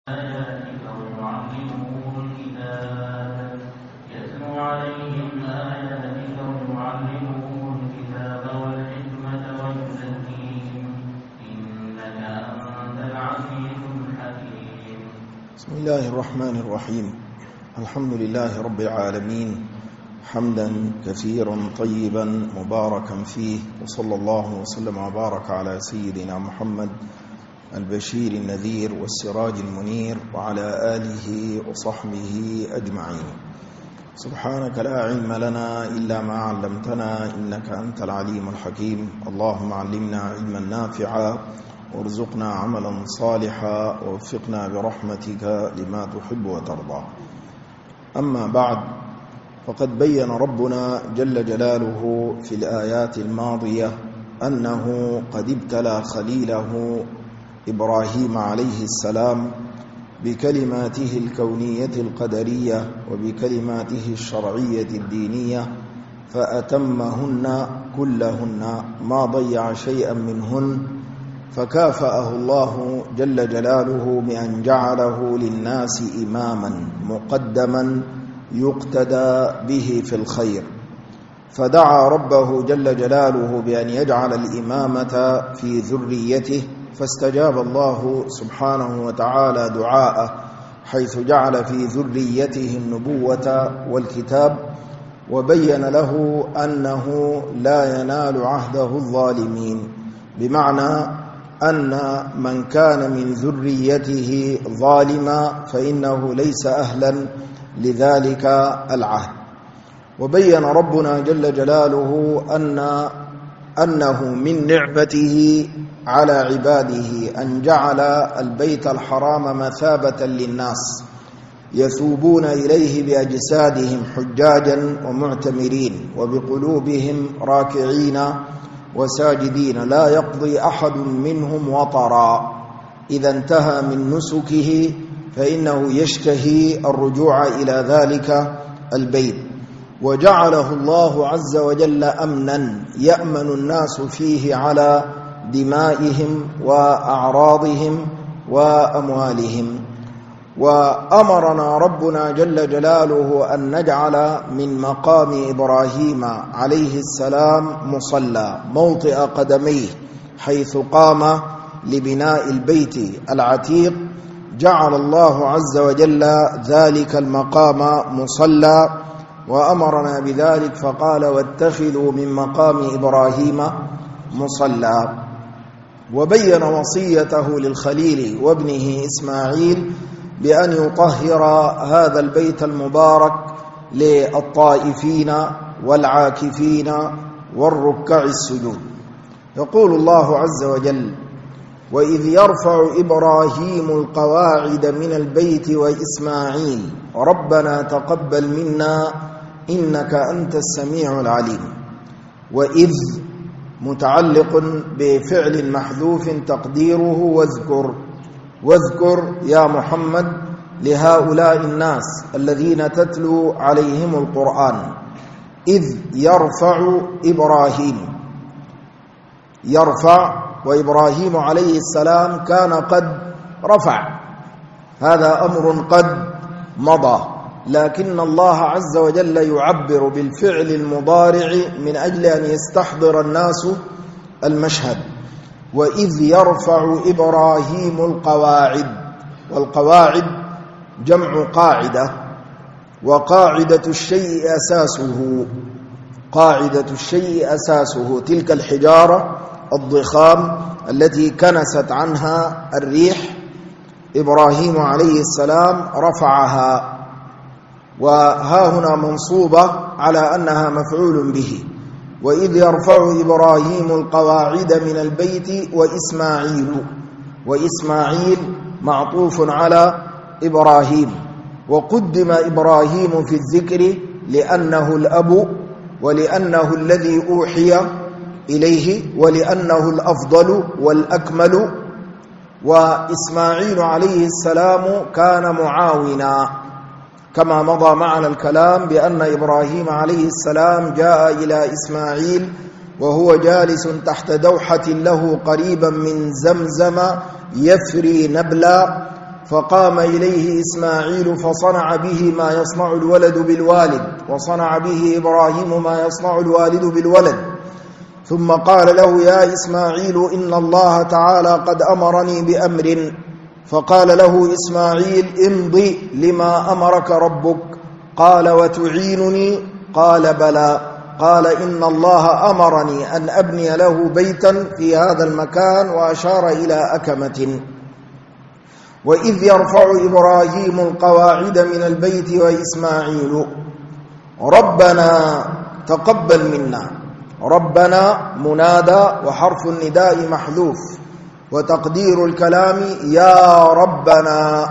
آياتك ويعلمهم الكتاب يتلو عليهم آياتك ويعلمهم الكتاب والحكمة ويزكيهم إنك أنت العزيز الحكيم. بسم الله الرحمن الرحيم. الحمد لله رب العالمين حمدا كثيرا طيبا مباركا فيه، وصلى الله وسلم وبارك على سيدنا محمد البشير النذير والسراج المنير وعلى آله وصحبه أجمعين. سبحانك لا علم لنا إلا ما علمتنا إنك أنت العليم الحكيم. اللهم علمنا علما نافعا وارزقنا عملا صالحا ووفقنا برحمتك لما تحب وترضى. أما بعد، فقد بين ربنا جل جلاله في الآيات الماضية أنه قد ابتلى خليله إبراهيم عليه السلام بكلماته الكونية القدرية وبكلماته الشرعية الدينية، فأتمهن كلهن، ما ضيع شيئا منهن، فكافأه الله جل جلاله بأن جعله للناس إماما مقدما يقتدى به في الخير. فدعا ربه جل جلاله بأن يجعل الإمامة في ذريته، فاستجاب الله سبحانه وتعالى دعاءه، حيث جعل في ذريته النبوة والكتاب، وبين له أنه لا ينال عهده الظالمين، بمعنى أن من كان من ذريته ظالما فإنه ليس أهلا لذلك العهد. وبين ربنا جل جلاله أنه من نعمته على عباده أن جعل البيت الحرام مثابة للناس يثوبون إليه بأجسادهم حجاجا ومعتمرين، وبقلوبهم راكعين وساجدين، لا يقضي أحد منهم وطرا إذا انتهى من نسكه فإنه يشتهي الرجوع إلى ذلك البيت. وجعله الله عز وجل أمنا يأمن الناس فيه على دمائهم وأعراضهم وأموالهم. وأمرنا ربنا جل جلاله أن نجعل من مقام إبراهيم عليه السلام مصلى موطئ قدميه، حيث قام لبناء البيت العتيق جعل الله عز وجل ذلك المقام مصلى، وأمرنا بذلك فقال: واتخذوا من مقام إبراهيم مصلى. وبين وصيته للخليل وابنه إسماعيل بأن يطهر هذا البيت المبارك للطائفين والعاكفين والركع السجود. يقول الله عز وجل: وإذ يرفع إبراهيم القواعد من البيت وإسماعيل ربنا تقبل منا إنك أنت السميع العليم. وإذ متعلق بفعل محذوف تقديره واذكر يا محمد لهؤلاء الناس الذين تتلو عليهم القرآن. إذ يرفع إبراهيم، يرفع، وإبراهيم عليه السلام كان قد رفع، هذا أمر قد مضى، لكن الله عز وجل يعبر بالفعل المضارع من أجل أن يستحضر الناس المشهد. وإذ يرفع إبراهيم القواعد، والقواعد جمع قاعدة، وقاعدة الشيء أساسه، قاعدة الشيء أساسه تلك الحجارة الضخام التي كنست عنها الريح، إبراهيم عليه السلام رفعها، وها هنا منصوبة على أنها مفعول به. وإذ يرفع إبراهيم القواعد من البيت وإسماعيل معطوف على إبراهيم، وقدم إبراهيم في الذكر لأنه الأب، ولأنه الذي أوحي إليه، ولأنه الأفضل والأكمل. وإسماعيل عليه السلام كان معاونا، كما مضى معنا الكلام بأن إبراهيم عليه السلام جاء إلى إسماعيل وهو جالس تحت دوحة له قريبا من زمزم يفري نبلا، فقام إليه إسماعيل فصنع به ما يصنع الولد بالوالد، وصنع به إبراهيم ما يصنع الوالد بالولد. ثم قال له: يا إسماعيل إن الله تعالى قد أمرني بأمر. فقال له إسماعيل: امضي لما أمرك ربك. قال: وتعينني؟ قال: بلى. قال: إن الله أمرني أن أبني له بيتا في هذا المكان، وأشار إلى أكمة. وإذ يرفع إبراهيم القواعد من البيت وإسماعيل ربنا تقبل منا. ربنا منادى وحرف النداء محذوف، وتقدير الكلام يا ربنا.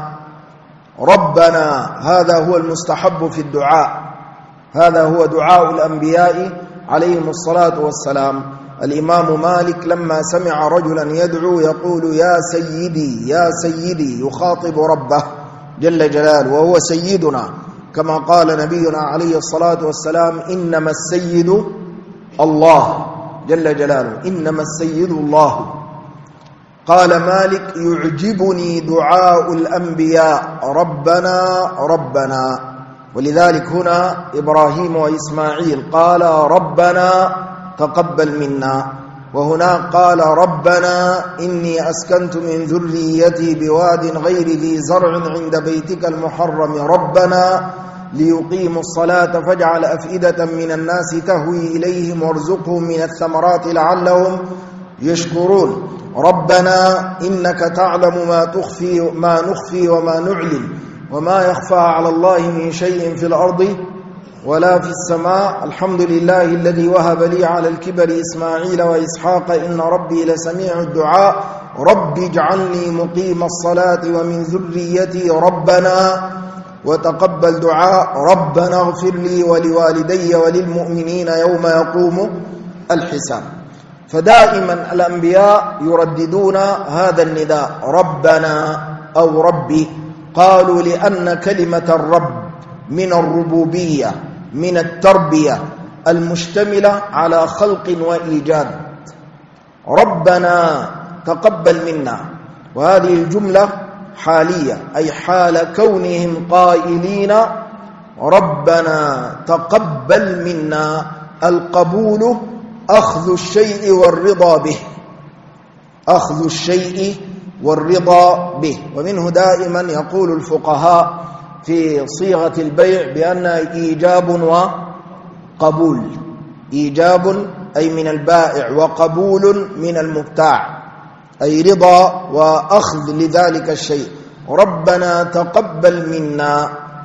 ربنا هذا هو المستحب في الدعاء، هذا هو دعاء الأنبياء عليهم الصلاة والسلام. الإمام مالك لما سمع رجلا يدعو يقول: يا سيدي يا سيدي، يخاطب ربه جل جلاله، وهو سيدنا، كما قال نبينا عليه الصلاة والسلام: إنما السيد الله جل جلاله، إنما السيد الله. قال مالك: يعجبني دعاء الأنبياء ربنا ربنا. ولذلك هنا إبراهيم وإسماعيل قال ربنا تقبل منا، وهنا قال ربنا إني أسكنت من ذريتي بواد غير ذي زرع عند بيتك المحرم ربنا ليقيموا الصلاة فاجعل أفئدة من الناس تهوي إليهم وارزقهم من الثمرات لعلهم يشكرون. ربنا إنك تعلم ما نخفي وما نعلن وما يخفى على الله من شيء في الأرض ولا في السماء. الحمد لله الذي وهب لي على الكبر إسماعيل وإسحاق إن ربي لسميع الدعاء. رب اجعلني مقيم الصلاة ومن ذريتي ربنا وتقبل دعاء. ربنا اغفر لي ولوالدي وللمؤمنين يوم يقوم الحساب. فدائما الأنبياء يرددون هذا النداء ربنا أو ربي. قالوا لأن كلمة الرب من الربوبية، من التربية المشتملة على خلق وإيجاد. ربنا تقبل منا، وهذه الجملة حالية، أي حال كونهم قائلين ربنا تقبل منا. القبول أخذ الشيء والرضا به، أخذ الشيء والرضا به. ومنه دائما يقول الفقهاء في صيغة البيع بأن إيجاب وقبول، إيجاب أي من البائع، وقبول من المبتاع، أي رضا وأخذ لذلك الشيء. ربنا تقبل منا.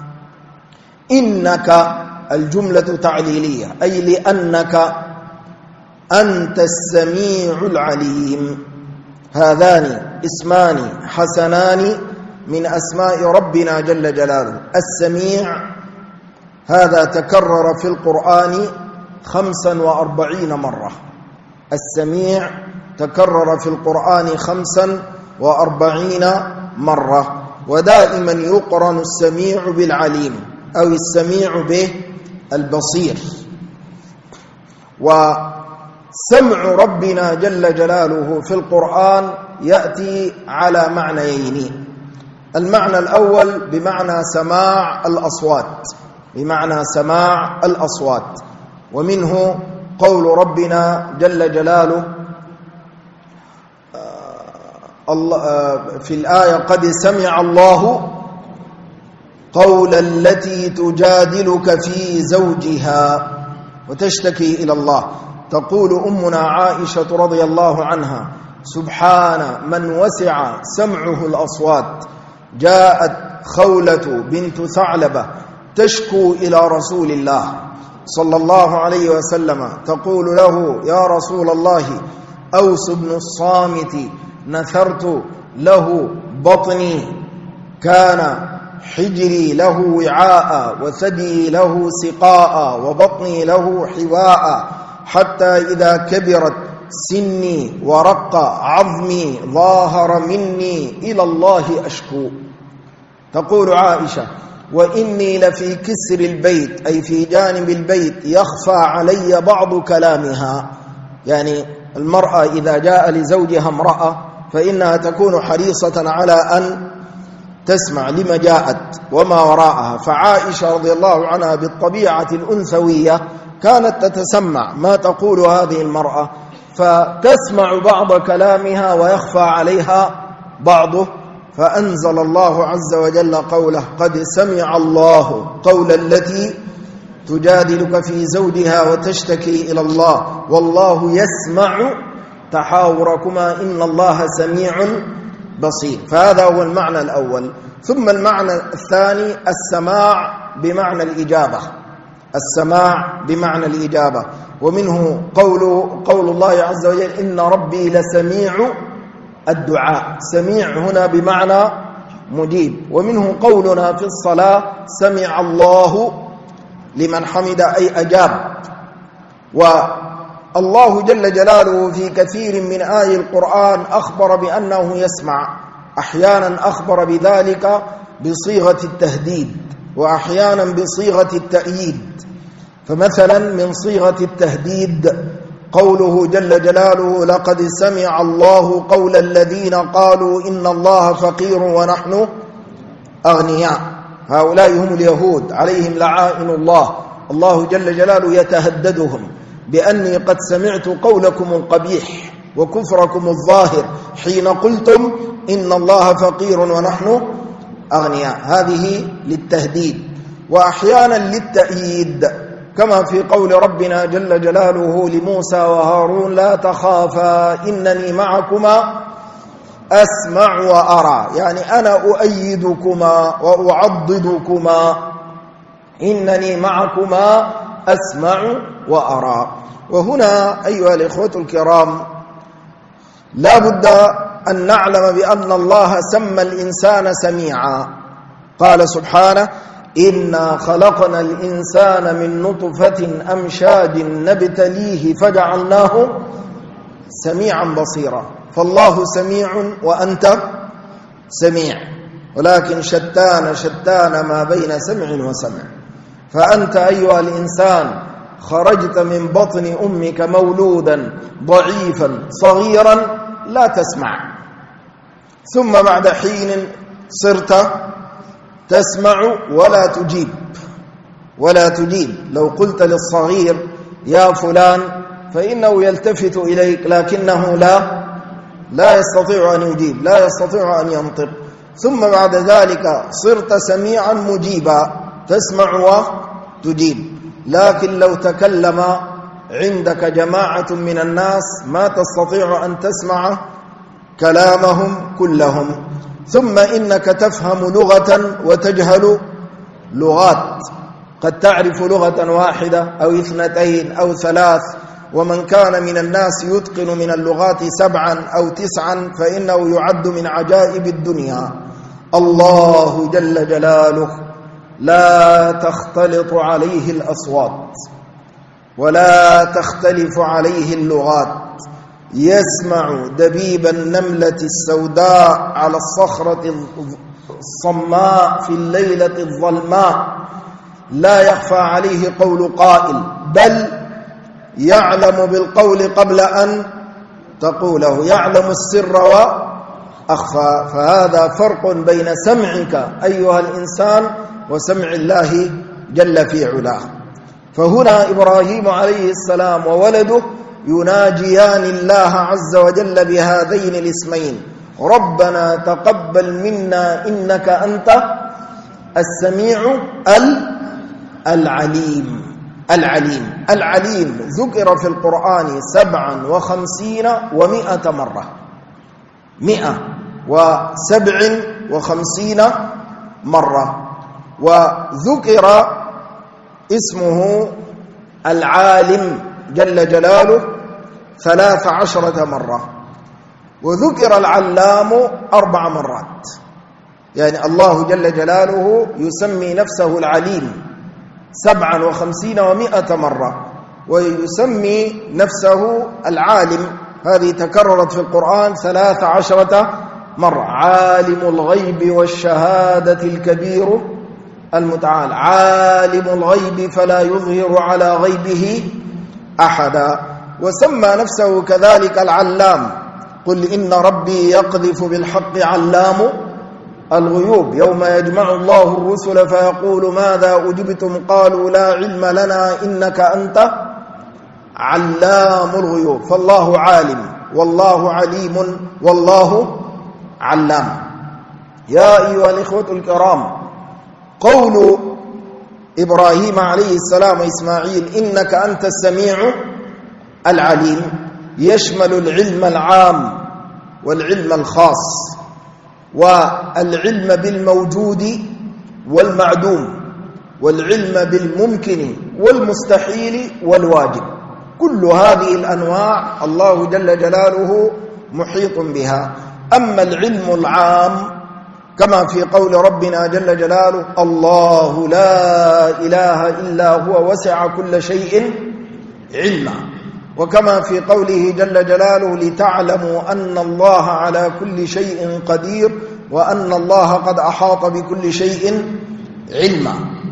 إنك الجملة تعليلية، أي لأنك أنت السميع العليم. هذان اسمان حسنان من أسماء ربنا جل جلاله. السميع هذا تكرر في القرآن 45 مرة. السميع تكرر في القرآن 45 مرة. ودائما يقرن السميع بالعليم أو السميع بالبصير. وسمع ربنا جل جلاله في القرآن يأتي على معنيين. المعنى الأول بمعنى سماع الأصوات، بمعنى سماع الأصوات، ومنه قول ربنا جل جلاله في الآية قد سمع الله قول التي تجادلك في زوجها وتشتكي إلى الله. تقول أمنا عائشة رضي الله عنها سبحان من وسع سمعه الأصوات. جاءت خولة بنت ثعلبة تشكو إلى رسول الله صلى الله عليه وسلم، تقول له يا رسول الله أوس بن الصامت نثرت له بطني، كان حجري له وعاء وثدي له سقاء وبطني له حواء، حتى إذا كبرت سني ورق عظمي ظاهر مني إلى الله أشكو. تقول عائشة وإني لفي كسر البيت، أي في جانب البيت، يخفى علي بعض كلامها. يعني المرأة إذا جاء لزوجها امرأة فإنها تكون حريصة على أن تسمع لما جاءت وما وراءها. فعائشة رضي الله عنها بالطبيعة الأنثوية كانت تتسمع ما تقول هذه المرأة، فتسمع بعض كلامها ويخفى عليها بعضه، فأنزل الله عز وجل قوله: قد سمع الله قول التي تجادلك في زوجها وتشتكي إلى الله والله يسمع تحاوركما إن الله سميع بصير. فهذا هو المعنى الأول. ثم المعنى الثاني السماع بمعنى الإجابة، السماع بمعنى الإجابة، ومنه قول الله عز وجل: إن ربي لسميع الدعاء. سميع هنا بمعنى مجيب. ومنه قولنا في الصلاة: سمع الله لمن حمد، أي أجاب. والله جل جلاله في كثير من آي القرآن أخبر بأنه يسمع، أحيانا أخبر بذلك بصيغة التهديد وأحيانا بصيغة التأييد. فمثلا من صيغة التهديد قوله جل جلاله: لقد سمع الله قول الذين قالوا إن الله فقير ونحن أغنياء. هؤلاء هم اليهود عليهم لعائن الله. الله جل جلاله يتهددهم بأني قد سمعت قولكم القبيح وكفركم الظاهر حين قلتم إن الله فقير ونحن أغنياء. هذه للتهديد. وأحيانا للتأييد، كما في قول ربنا جل جلاله لموسى وهارون: لا تخافا إنني معكما أسمع وأرى، يعني أنا أؤيدكما وأعضدكما، إنني معكما أسمع وأرى. وهنا أيها الإخوة الكرام لا بد أن نعلم بأن الله سمى الإنسان سميعا. قال سبحانه: إنا خلقنا الإنسان من نطفة أمشاج نبتليه فجعلناه سميعا بصيرا. فالله سميع وأنت سميع، ولكن شتان ما بين سمع وسمع. فأنت أيها الإنسان خرجت من بطن أمك مولودا ضعيفا صغيرا لا تسمع، ثم بعد حين صرت تسمع ولا تجيب. لو قلت للصغير يا فلان فإنه يلتفت إليك، لكنه لا يستطيع أن يجيب، لا يستطيع أن ينطق. ثم بعد ذلك صرت سميعا مجيبا، تسمع وتجيب. لكن لو تكلم عندك جماعة من الناس ما تستطيع أن تسمع كلامهم كلهم. ثم إنك تفهم لغة وتجهل لغات، قد تعرف لغة واحدة أو اثنتين أو ثلاث. ومن كان من الناس يتقن من اللغات 7 أو 9 فإنه يعد من عجائب الدنيا. الله جل جلاله لا تختلط عليه الأصوات ولا تختلف عليه اللغات. يسمع دبيب النملة السوداء على الصخرة الصماء في الليلة الظلماء، لا يخفى عليه قول قائل، بل يعلم بالقول قبل أن تقوله، يعلم السر وأخفى. فهذا فرق بين سمعك أيها الإنسان وسمع الله جل في علاه. فهنا إبراهيم عليه السلام وولده يناجيان الله عز وجل بهذين الاسمين: ربنا تقبل منا إنك أنت السميع العليم. ذكر في القرآن 57 و100 مرة، 157 مرة. وذكر اسمه العالم جل جلاله 13 مرة، وذكر العلام 4 مرات. يعني الله جل جلاله يسمي نفسه العليم 57 و100 مرة، ويسمي نفسه العالم، هذه تكررت في القرآن 13 مرة. عالم الغيب والشهادة الكبير المتعال، عالم الغيب فلا يظهر على غيبه أحدا. وسمى نفسه كذلك العلام، قل إن ربي يقذف بالحق علام الغيوب يوم يجمع الله الرسل فيقول ماذا أجبتم قالوا لا علم لنا إنك أنت علام الغيوب. فالله عالم والله عليم والله علام. يا أيها الإخوة الكرام، قول إبراهيم عليه السلام وإسماعيل إنك أنت السميع العليم يشمل العلم العام والعلم الخاص، والعلم بالموجود والمعدوم، والعلم بالممكن والمستحيل والواجب. كل هذه الأنواع الله جل جلاله محيط بها. أما العلم العام كما في قول ربنا جل جلاله الله لا إله إلا هو وسع كل شيء علما، وكما في قوله جل جلاله لتعلموا أن الله على كل شيء قدير وأن الله قد أحاط بكل شيء علما.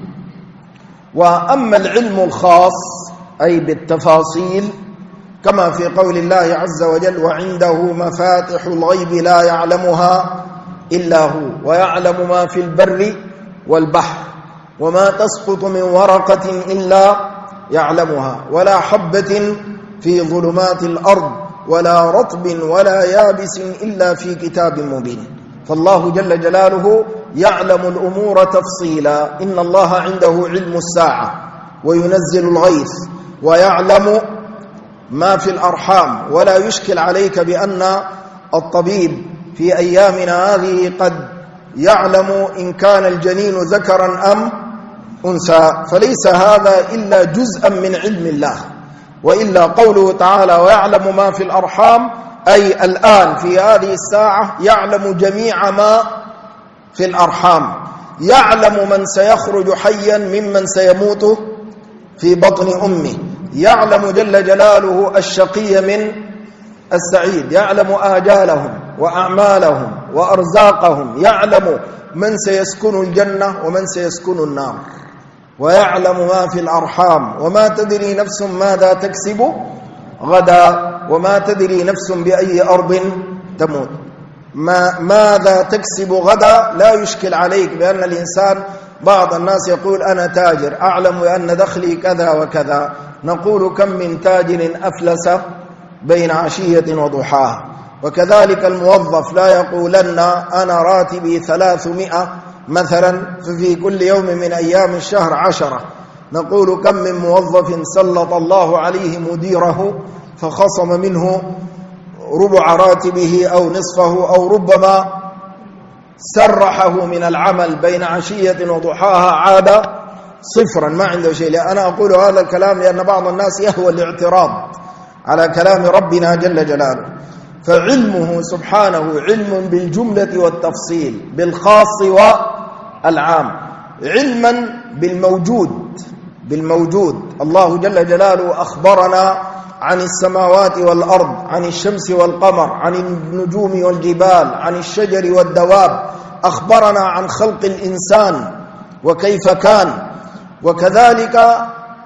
وأما العلم الخاص أي بالتفاصيل كما في قول الله عز وجل وعنده مفاتح الغيب لا يعلمها إلا هو ويعلم ما في البر والبحر وما تسقط من ورقة إلا يعلمها ولا حبة في ظلمات الأرض ولا رطب ولا يابس إلا في كتاب مبين. فالله جل جلاله يعلم الأمور تفصيلا. إن الله عنده علم الساعة وينزل الغيث ويعلم ما في الأرحام، ولا يشكل عليك بأن الطبيب في أيامنا هذه قد يعلم إن كان الجنين ذكرا أم أنثى، فليس هذا إلا جزءا من علم الله. وإلا قوله تعالى ويعلم ما في الأرحام أي الآن في هذه الساعة يعلم جميع ما في الأرحام، يعلم من سيخرج حيا ممن سيموت في بطن أمه، يعلم جل جلاله الشقي من السعيد، يعلم آجالهم وأعمالهم وأرزاقهم، يعلم من سيسكن الجنة ومن سيسكن النار، ويعلم ما في الأرحام وما تدري نفس ماذا تكسب غدا وما تدري نفس بأي أرض تموت. ماذا تكسب غدا لا يشكل عليك، بأن الإنسان بعض الناس يقول أنا تاجر أعلم أن دخلي كذا وكذا، نقول كم من تاجر أفلس بين عشية وضحاها. وكذلك الموظف لا يقولن أنا راتبي 300 مثلا في كل يوم من أيام الشهر 10، نقول كم من موظف سلط الله عليه مديره فخصم منه ربع راتبه أو نصفه أو ربما سرحه من العمل بين عشية وضحاها عاد صفرا ما عنده شيء. أنا أقول هذا الكلام لأن بعض الناس يهوى الاعتراض على كلام ربنا جل جلاله. فعلمه سبحانه علم بالجملة والتفصيل بالخاص والعام، علما بالموجود. الله جل جلاله أخبرنا عن السماوات والأرض، عن الشمس والقمر، عن النجوم والجبال، عن الشجر والدواب، أخبرنا عن خلق الإنسان وكيف كان. وكذلك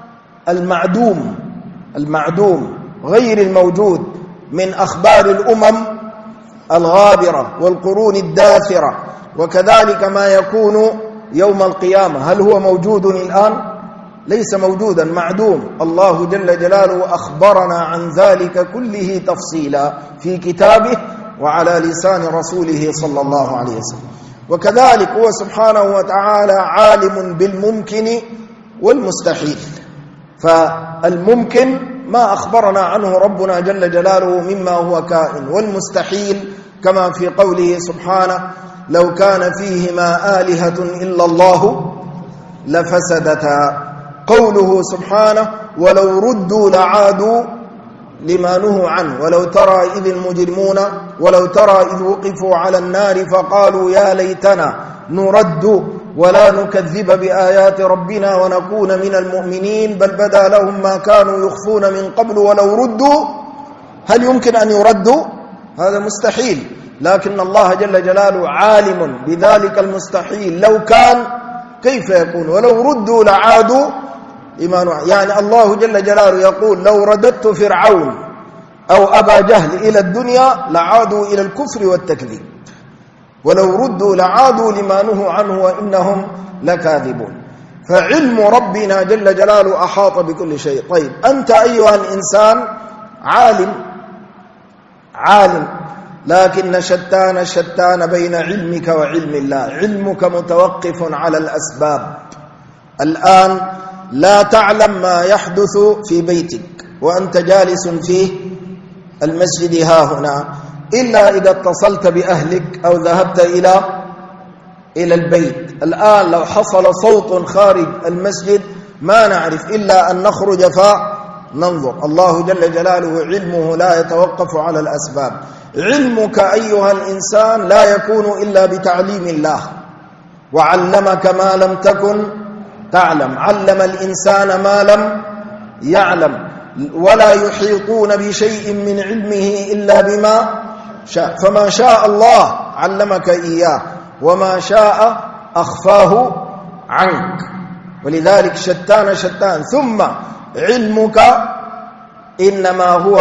المعدوم غير الموجود من أخبار الأمم الغابرة والقرون الداثرة، وكذلك ما يكون يوم القيامة. هل هو موجود الآن؟ ليس موجودا، معدوم. الله جل جلاله أخبرنا عن ذلك كله تفصيلا في كتابه وعلى لسان رسوله صلى الله عليه وسلم. وكذلك هو سبحانه وتعالى عالم بالممكن والمستحيل. فالممكن ما أخبرنا عنه ربنا جل جلاله مما هو كائن، والمستحيل كما في قوله سبحانه لو كان فيهما آلهة إلا الله لفسدتا. قوله سبحانه ولو ردوا لعادوا لما نهوا عنه ولو ترى إذ وقفوا على النار فقالوا يا ليتنا نرد ولا نكذب بآيات ربنا ونكون من المؤمنين بل بدا لهم ما كانوا يخفون من قبل ولو ردوا. هل يمكن أن يردوا؟ هذا مستحيل، لكن الله جل جلاله عالم بذلك المستحيل. لو كان كيف يكون؟ ولو ردوا لعادوا يعني الله جل جلاله يقول لو رددت فرعون أو أبا جهل إلى الدنيا لعادوا إلى الكفر والتكذيب. ولو ردوا لعادوا لما نهوا عنه وإنهم لكاذبون. فعلم ربنا جل جلاله أحاط بكل شيء. طيب أنت أيها الإنسان عالم، لكن شتان بين علمك وعلم الله. علمك متوقف على الأسباب. الآن لا تعلم ما يحدث في بيتك وأنت جالس في المسجد هنا إلا إذا اتصلت بأهلك أو ذهبت إلى البيت. الآن لو حصل صوت خارج المسجد ما نعرف إلا أن نخرج فننظر. الله جل جلاله علمه لا يتوقف على الأسباب. علمك أيها الإنسان لا يكون إلا بتعليم الله. وعلمك ما لم تكن تعلم، علم الإنسان ما لم يعلم، ولا يحيطون بشيء من علمه إلا بما شاء. فما شاء الله علمك إياه، وما شاء أخفاه عنك. ولذلك شتان. ثم علمك إنما هو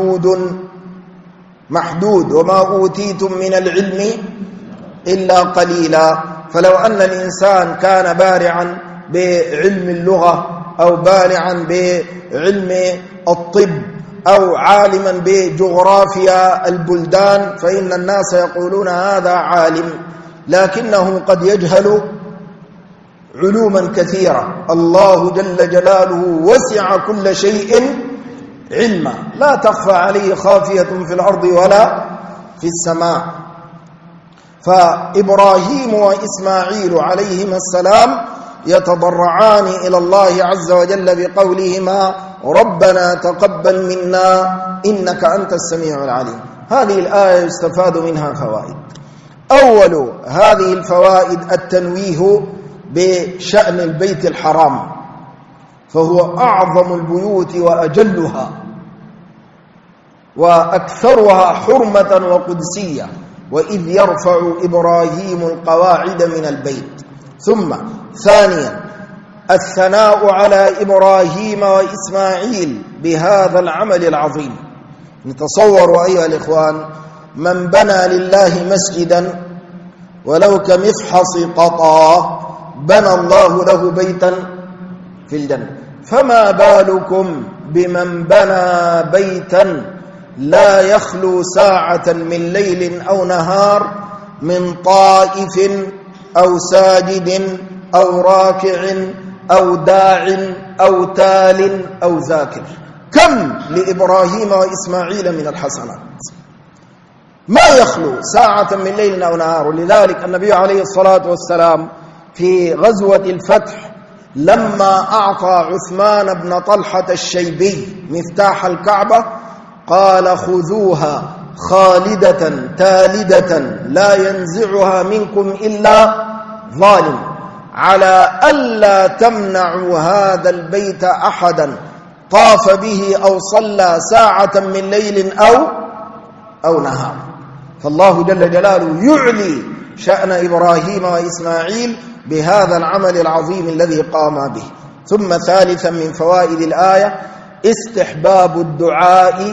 محدود، وما أوتيتم من العلم إلا قليلا. فلو أن الإنسان كان بارعا بعلم اللغة أو بارعا بعلم الطب أو عالما بجغرافيا البلدان فإن الناس يقولون هذا عالم، لكنه قد يجهل علوما كثيرة. الله جل جلاله وسع كل شيء علما، لا تخفى عليه خافية في الأرض ولا في السماء. فإبراهيم وإسماعيل عليهما السلام يتضرعان إلى الله عز وجل بقولهما ربنا تقبل منا إنك أنت السميع العليم. هذه الآية يستفاد منها فوائد. أول هذه الفوائد التنويه بشأن البيت الحرام، فهو أعظم البيوت وأجلها وأكثرها حرمة وقدسية، وإذ يرفع إبراهيم القواعد من البيت. ثم ثانيا الثناء على إبراهيم وإسماعيل بهذا العمل العظيم. نتصور أيها الإخوان من بنى لله مسجدا ولو كمفحص قطا بنى الله له بيتا في الجنة، فما بالكم بمن بنى بيتا لا يخلو ساعة من ليل أو نهار من طائف أو ساجد أو راكع أو داع أو تال أو ذاكر. كم لإبراهيم وإسماعيل من الحسنات، ما يخلو ساعة من ليل أو نهار. ولذلك النبي عليه الصلاة والسلام في غزوة الفتح لما أعطى عثمان بن طلحة الشيبي مفتاح الكعبة قال خذوها خالدة تالدة لا ينزعها منكم إلا ظالم، على ألا تمنعوا هذا البيت أحدا طاف به أو صلى ساعة من ليل أو نهار. فالله جل جلاله يعلي شأن إبراهيم وإسماعيل بهذا العمل العظيم الذي قام به. ثم ثالثا من فوائد الآية استحباب الدعاء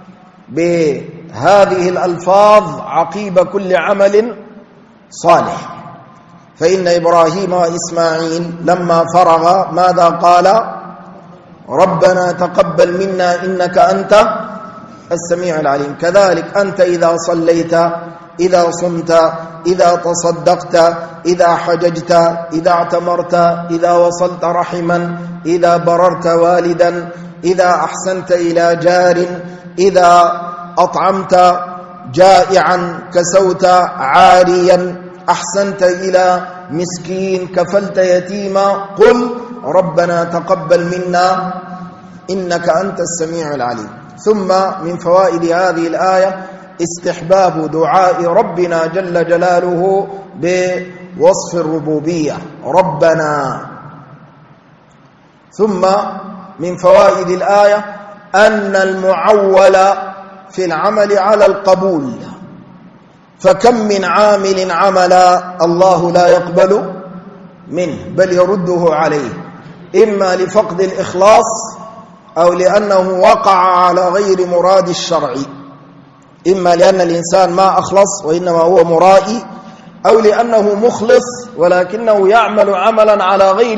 بهذه الألفاظ عقيب كل عمل صالح. فإن إبراهيم وإسماعيل لما فرغ ماذا قال؟ ربنا تقبل منا إنك أنت السميع العليم. كذلك أنت إذا صليت، إذا صمت، إذا تصدقت، إذا حججت، إذا اعتمرت، إذا وصلت رحما، إذا بررت والدا، إذا أحسنت إلى جار، إذا أطعمت جائعا، كسوت عاريا، أحسنت إلى مسكين، كفلت يتيما، قل ربنا تقبل منا إنك أنت السميع العليم. ثم من فوائد هذه الآية استحباب دعاء ربنا جل جلاله بوصف الربوبية ربنا. ثم من فوائد الآية أن المعول في العمل على القبول، فكم من عامل عملا الله لا يقبل منه بل يرده عليه، إما لفقد الإخلاص أو لأنه وقع على غير مراد الشرع، إما لأن الإنسان ما أخلص وإنما هو مرائي، أو لأنه مخلص ولكنه يعمل عملا على غير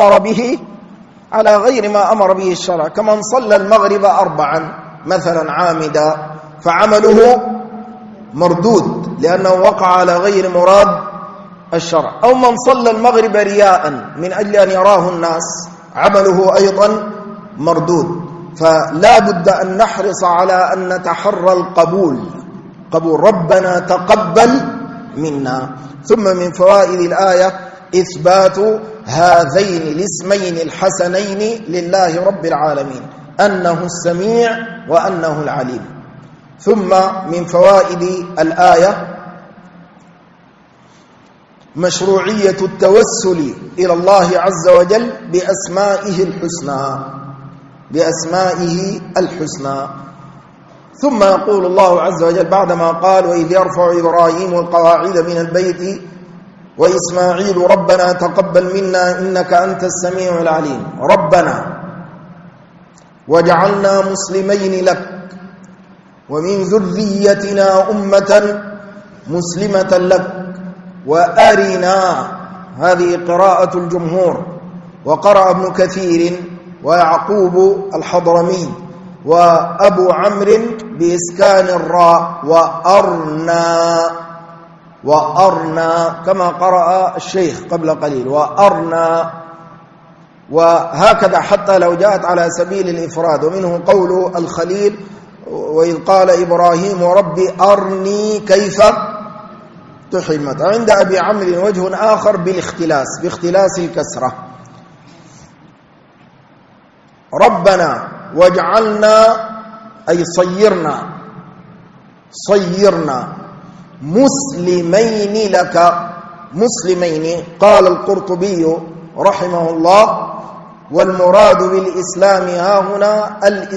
ما أمر به الشرع، كمن صلى المغرب 4 مثلا عامدا فعمله مردود لأنه وقع على غير مراد الشرع، أو من صلى المغرب رياء من أجل أن يراه الناس عمله أيضا مردود. فلا بد أن نحرص على أن نتحرى القبول، ربنا تقبل منا. ثم من فوائد الآية إثبات هذين الاسمين الحسنين لله رب العالمين، أنه السميع وأنه العليم. ثم من فوائد الآية مشروعية التوسل إلى الله عز وجل بأسمائه الحسنى. ثم يقول الله عز وجل بعدما قال وإذ يرفع إبراهيم القواعد من البيت وإسماعيل ربنا تقبل منا إنك أنت السميع العليم، ربنا واجعلنا مسلمين لك ومن ذريتنا أمة مسلمة لك وأرنا، هذه قراءة الجمهور، وقرأ ابن كثير ويعقوب الحضرمي وأبو عمرو بإسكان الراء وأرنا كما قرأ الشيخ قبل قليل وأرنا، وهكذا حتى لو جاءت على سبيل الإفراد. ومنه قول الخليل وإذ قال إبراهيم ربي أرني كيف تحيي الموتى. عند أبي عمرو وجه آخر باختلاس الكسرة، ربنا واجعلنا أي صيرنا مسلمين لك، مسلمين. قال القرطبي رحمه الله والمراد بالإسلام ها هنا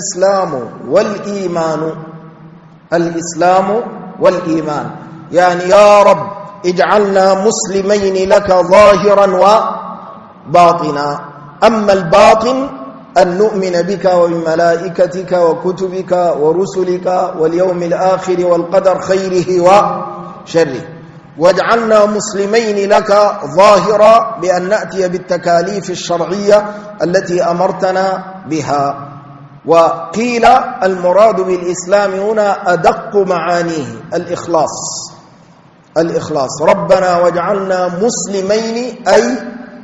الإسلام والإيمان، يعني يا رب اجعلنا مسلمين لك ظاهرا وباطنا. أما الباطن أن نؤمن بك وبملائكتك وكتبك ورسلك واليوم الآخر والقدر خيره وشره. واجعلنا مسلمين لك ظاهرا بأن نأتي بالتكاليف الشرعية التي أمرتنا بها. وقيل المراد بالإسلام هنا أدق معانيه الإخلاص. ربنا واجعلنا مسلمين أي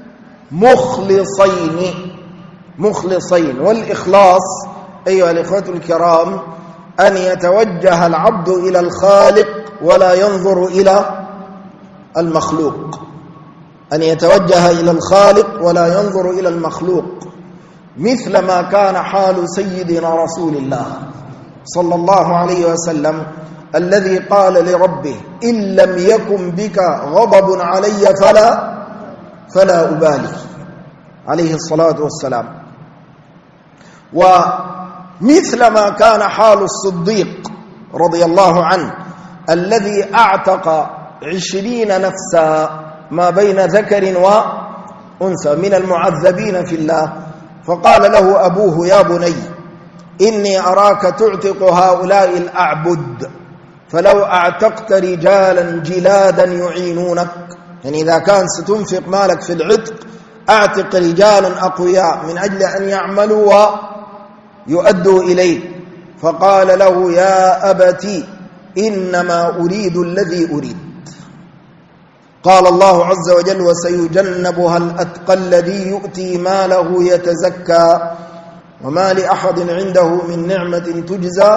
مخلصين. والإخلاص أيها الإخوة الكرام أن يتوجه العبد إلى الخالق ولا ينظر إلى المخلوق، مثل ما كان حال سيدنا رسول الله صلى الله عليه وسلم الذي قال لربه إن لم يكن بك غضب علي فلا أبالي، عليه الصلاة والسلام. ومثل ما كان حال الصديق رضي الله عنه الذي أعتق 20 نفسا ما بين ذكر وأنثى من المعذبين في الله، فقال له أبوه يا بني إني أراك تعتق هؤلاء الأعبد، فلو أعتقت رجالا جلادا يعينونك، يعني إذا كان ستنفق مالك في العتق أعتق رجالا أقوياء من أجل أن يعملوا ويؤدوا إليك. فقال له يا أبتي إنما أريد الذي أريد. قال الله عز وجل وسيجنبها الأتقى الذي يؤتي ماله يتزكى وما لأحد عنده من نعمة تجزى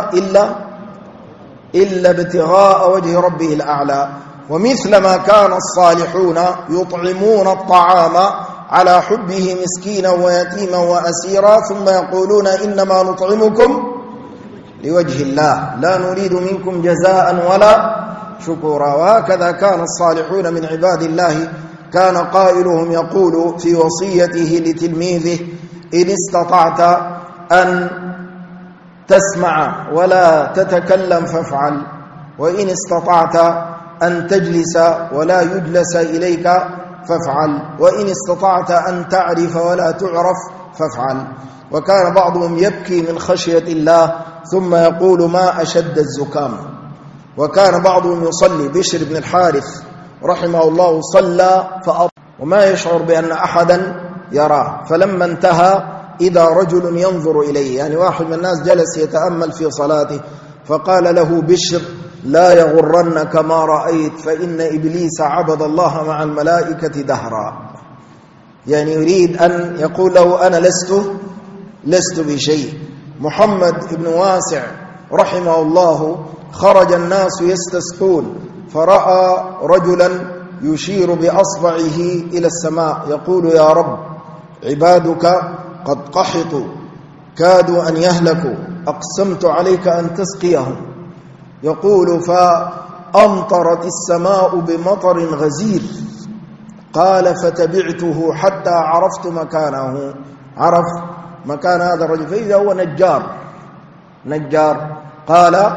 إلا ابتغاء وجه ربه الأعلى. ومثل ما كان الصالحون يطعمون الطعام على حبه مسكينا ويتيما وأسيرا ثم يقولون إنما نطعمكم لوجه الله لا نريد منكم جزاء ولا شكورا. وهكذا كان الصالحون من عباد الله، كان قائلهم يقول في وصيته لتلميذه إن استطعت أن تسمع ولا تتكلم فافعل، وإن استطعت أن تجلس ولا يجلس إليك فافعل، وإن استطعت أن تعرف ولا تعرف فافعل. وكان بعضهم يبكي من خشية الله ثم يقول ما أشد الزكام. وكان بعضهم يصلي، بشر بن الحارث رحمه الله صلى فأطل وما يشعر بأن أحدا يراه، فلما انتهى إذا رجل ينظر إليه، يعني واحد من الناس جلس يتأمل في صلاته، فقال له بشر لا يغرنك ما رأيت فإن إبليس عبد الله مع الملائكة دهرا. يعني يريد أن يقول له أنا لست بشيء. محمد بن واسع رحمه الله خرج الناس يستسقون فرأى رجلا يشير بأصبعه إلى السماء يقول يا رب عبادك قد قحطوا كادوا أن يهلكوا أقسمت عليك أن تسقيهم. يقول فأمطرت السماء بمطر غزير. قال فتبعته حتى عرفت مكانه، عرف مكان هذا الرجل فإذا هو نجار. قال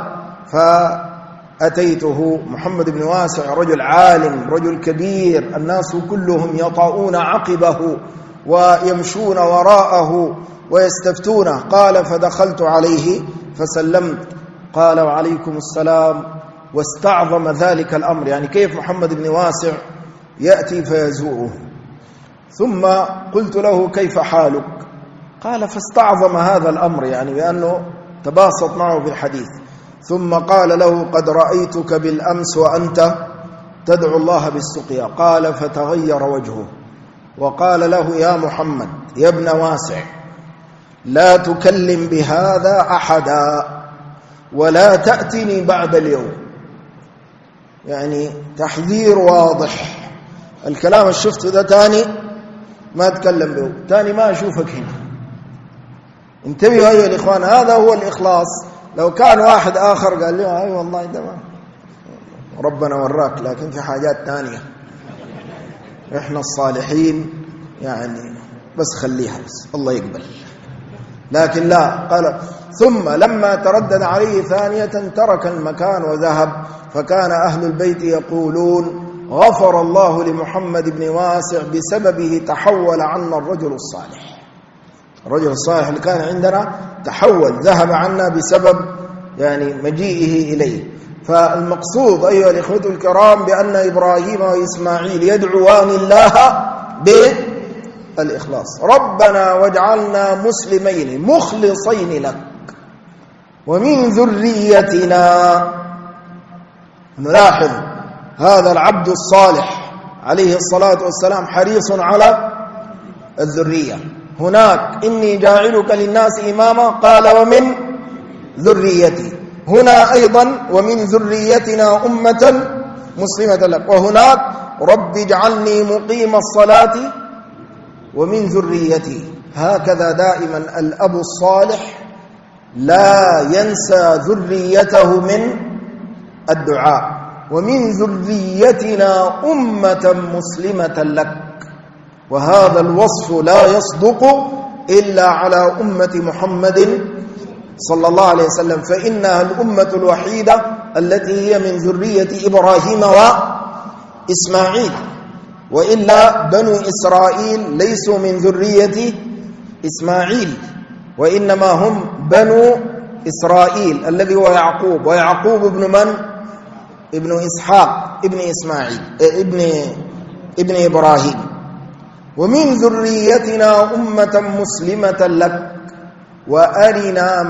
فأتيته محمد بن واسع رجل عالم رجل كبير، الناس كلهم يطؤون عقبه ويمشون وراءه ويستفتونه. قال فدخلت عليه فسلمت، قال وعليكم السلام، واستعظم ذلك الأمر، يعني كيف محمد بن واسع يأتي فيزوره. ثم قلت له كيف حالك؟ قال فاستعظم هذا الأمر، يعني بأنه تباسط معه في الحديث. ثم قال له قد رأيتك بالأمس وأنت تدعو الله بالسقيا. قال فتغير وجهه وقال له يا محمد يا ابن واسع لا تكلم بهذا أحدا ولا تأتني بعد اليوم. يعني تحذير واضح، الكلام اللي شفته ده تاني ما تكلم به، تاني ما أشوفك هنا. انتبهوا أيها الإخوان، هذا هو الإخلاص. لو كان واحد آخر قال له أي والله ده ربنا وراك، لكن في حاجات تانية إحنا الصالحين يعني بس خليها بس الله يقبل، لكن لا. قال ثم لما تردد عليه ثانية ترك المكان وذهب. فكان أهل البيت يقولون غفر الله لمحمد بن واسع بسببه تحول عنا الرجل الصالح. الرجل الصالح اللي كان عندنا تحول ذهب عنا بسبب يعني مجيئه إليه. فالمقصود أيها الإخوة الكرام بأن إبراهيم وإسماعيل يدعوان الله بالإخلاص. ربنا واجعلنا مسلمين مخلصين لك ومن ذريتنا. نلاحظ هذا العبد الصالح عليه الصلاة والسلام حريص على الذرية. هناك إني جاعلك للناس إماما قال ومن ذريتي، هنا أيضا ومن ذريتنا أمة مسلمة لك، وهناك رب اجعلني مقيم الصلاة ومن ذريتي. هكذا دائما الأب الصالح لا ينسى ذريته من الدعاء. ومن ذريتنا أمة مسلمة لك، وهذا الوصف لا يصدق إلا على أمة محمد صلى الله عليه وسلم، فإنها الأمة الوحيدة التي هي من ذرية إبراهيم وإسماعيل، وإلا بنو إسرائيل ليسوا من ذرية إسماعيل، وإنما هم بنو إسرائيل الذي هو يعقوب، ويعقوب ابن من؟ ابن إسحاق ابن إسماعيل ابن إبراهيم. ومن ذريتنا أمة مسلمة لك وأرنا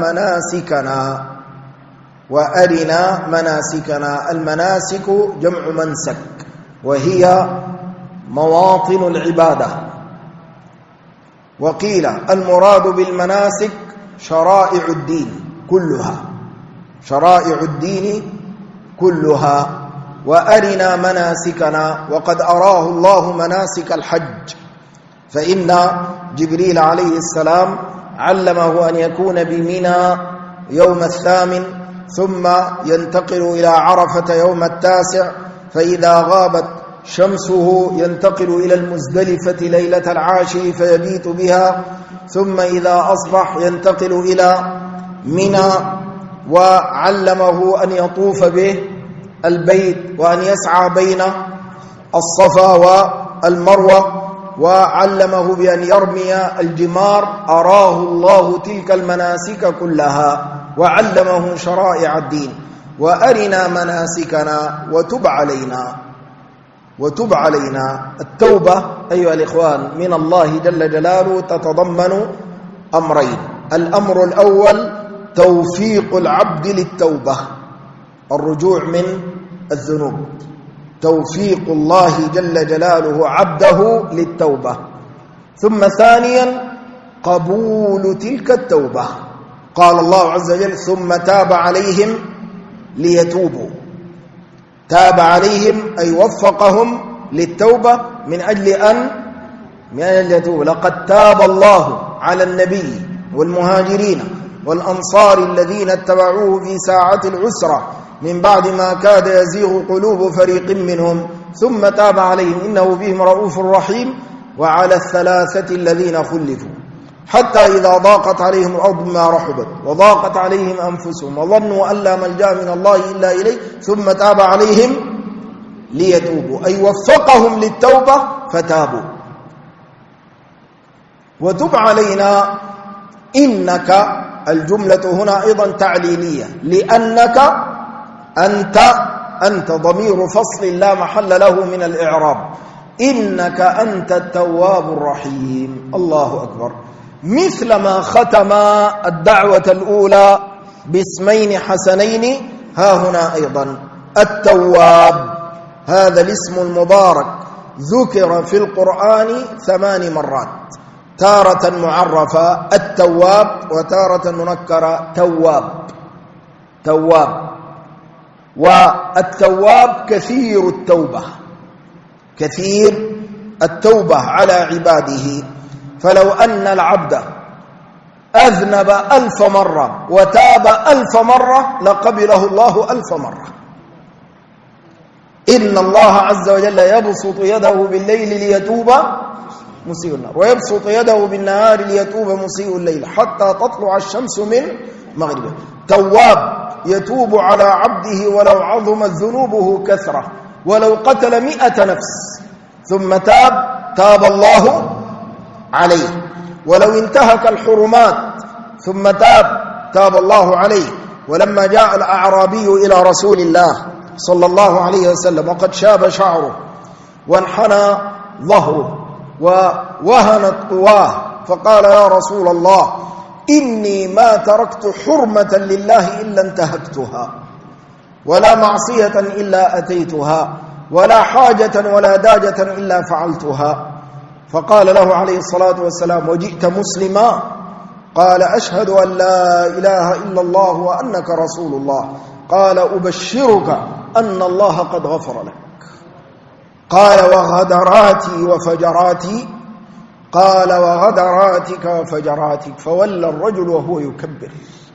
مناسكنا. المناسك جمع منسك، وهي مواطن العبادة. وقيل المراد بالمناسك شرائع الدين كلها. وأرنا مناسكنا، وقد أراه الله مناسك الحج، فإن جبريل عليه السلام علمه أن يكون بمنى يوم 8، ثم ينتقل إلى عرفة يوم 9، فإذا غابت شمسه ينتقل إلى المزدلفة ليلة 10 فيبيت بها، ثم إذا أصبح ينتقل إلى منى. وعلمه أن يطوف به البيت وأن يسعى بين الصفا والمروة، وعلمه بأن يرمي الجمار. أراه الله تلك المناسك كلها وعلمه شرائع الدين. وأرنا مناسكنا وتب علينا. وتب علينا. التوبة أيها الإخوان من الله جل جلاله تتضمن أمرين. الأمر الأول توفيق العبد للتوبة، الرجوع من الذنوب، توفيق الله جل جلاله عبده للتوبة. ثم ثانيا قبول تلك التوبة. قال الله عز وجل ثم تاب عليهم ليتوبوا. تاب عليهم أي وفقهم للتوبة من أجل أن يتوبوا. لقد تاب الله على النبي والمهاجرين والأنصار الذين اتبعوه في ساعة العسرة من بعد ما كاد يزيغ قلوب فريق منهم ثم تاب عليهم إنه بهم رؤوف رحيم. وعلى الثلاثة الذين خلفوا حتى إذا ضاقت عليهم الأرض ما رحبت وضاقت عليهم أنفسهم وظنوا أن لا ملجأ من الله إلا إليه ثم تاب عليهم ليتوبوا، أي وفقهم للتوبة فتابوا. وتب علينا إنك الجملة هنا أيضا تعليلية، لأنك أنت ضمير فصل لا محل له من الإعراب. إنك أنت التواب الرحيم. الله أكبر. مثل ما ختم الدعوة الأولى باسمين حسنين، ها هنا أيضا التواب. هذا الاسم المبارك ذكر في القرآن 8 مرات، تارة معرفة التواب وتارة منكرة تواب. والتواب كثير التوبة على عباده. فلو أن العبد أذنب 1000 مرة وتاب 1000 مرة لقبله الله 1000 مرة. إن الله عز وجل يبسط يده بالليل ليتوب مسيء النهار ويبسط يده بالنهار ليتوب مسيء الليل حتى تطلع الشمس من مغربه. تواب يتوب على عبده ولو عظمت ذنوبه كثرة، ولو قتل 100 نفس ثم تاب الله عليه. ولو انتهك الحرمات ثم تاب الله عليه. ولما جاء الأعرابي إلى رسول الله صلى الله عليه وسلم وقد شاب شعره وانحنى ظهره ووهنت قواه فقال يا رسول الله إني ما تركت حرمة لله إلا انتهكتها ولا معصية إلا أتيتها ولا حاجة ولا داجة إلا فعلتها. فقال له عليه الصلاة والسلام وجئت مسلما؟ قال أشهد أن لا إله إلا الله وأنك رسول الله. قال أبشرك أن الله قد غفر لك. قال وغدراتي وفجراتي؟ قال وغدراتك وفجراتك. فولى الرجل وهو يكبر.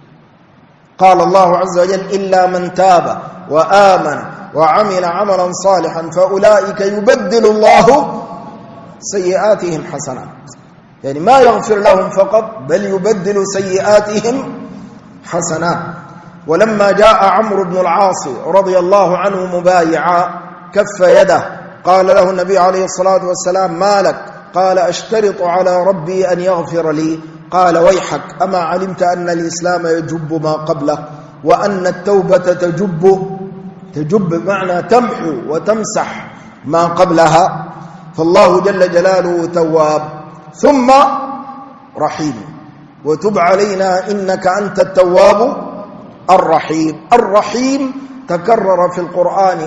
قال الله عز وجل إلا من تاب وآمن وعمل عملا صالحا فأولئك يبدل الله سيئاتهم حسنات. يعني ما يغفر لهم فقط بل يبدل سيئاتهم حسنات. ولما جاء عمرو بن العاص رضي الله عنه مبايعا كف يده قال له النبي عليه الصلاة والسلام ما لك؟ قال أشترط على ربي أن يغفر لي. قال ويحك أما علمت أن الإسلام يجب ما قبله وأن التوبة تجب بمعنى تمحو وتمسح ما قبلها. فالله جل جلاله تواب ثم رحيم. وتب علينا إنك أنت التواب الرحيم. الرحيم تكرر في القرآن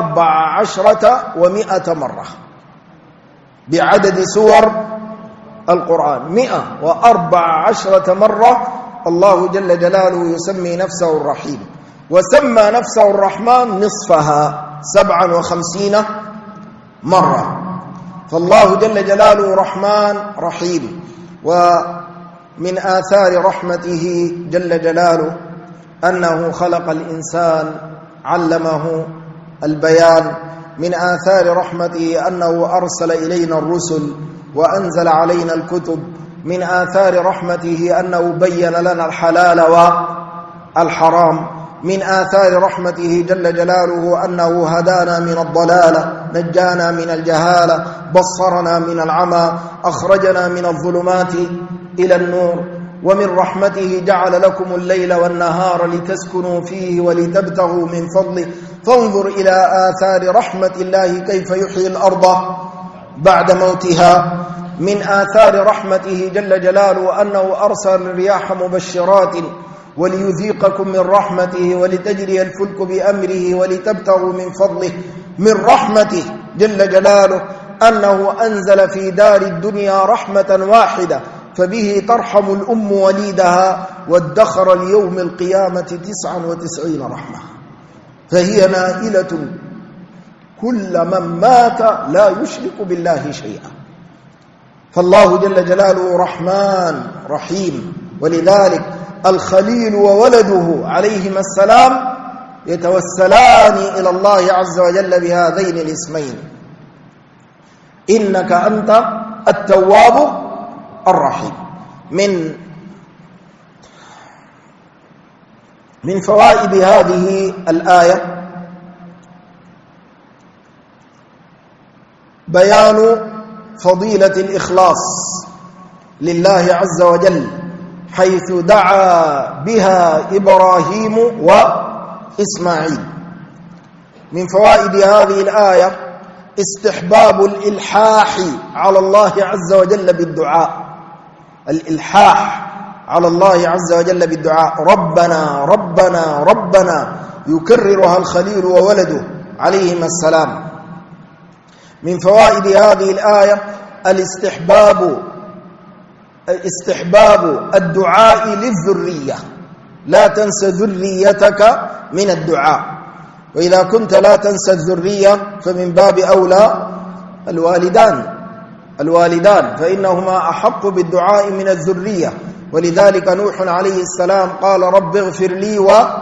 14 مرة بعدد سور القرآن 114 مرة. الله جل جلاله يسمي نفسه الرحيم وسمى نفسه الرحمن نصفها 57 مرة. فالله جل جلاله رحمن رحيم. ومن آثار رحمته جل جلاله أنه خلق الإنسان علمه البيان. من آثار رحمته أنه أرسل إلينا الرسل وأنزل علينا الكتب. من آثار رحمته أنه بين لنا الحلال والحرام. من آثار رحمته جل جلاله أنه هدانا من الضلالة نجانا من الجهالة بصرنا من العمى أخرجنا من الظلمات إلى النور ومن رحمته جعل لكم الليل والنهار لتسكنوا فيه ولتبتغوا من فضله فانظر إلى آثار رحمة الله كيف يحيي الأرض بعد موتها. من آثار رحمته جل جلاله أنه أرسل الرياح مبشرات وليذيقكم من رحمته ولتجري الفلك بأمره ولتبتغوا من فضله. من رحمته جل جلاله أنه أنزل في دار الدنيا رحمة واحدة فبه ترحم الأم وليدها وادخر ليوم القيامة 99 رحمة، فهي نائلة كل من مات لا يشرك بالله شيئا. فالله جل جلاله رحمن رحيم، ولذلك الخليل وولده عليهما السلام يتوسلان إلى الله عز وجل بهذين الاسمين: إنك أنت التواب الرحيم. من فوائد هذه الآية بيان فضيلة الإخلاص لله عز وجل، حيث دعا بها إبراهيم وإسماعيل. من فوائد هذه الآية استحباب الإلحاح على الله عز وجل بالدعاء، الإلحاح على الله عز وجل بالدعاء، ربنا ربنا ربنا، يكررها الخليل وولده عليهما السلام. من فوائد هذه الآية استحباب الدعاء للذرية، لا تنسى ذريتك من الدعاء، وإذا كنت لا تنسى الذرية فمن باب أولى الوالدان فإنهما أحق بالدعاء من الذرية. ولذلك نوح عليه السلام قال رب اغفر لي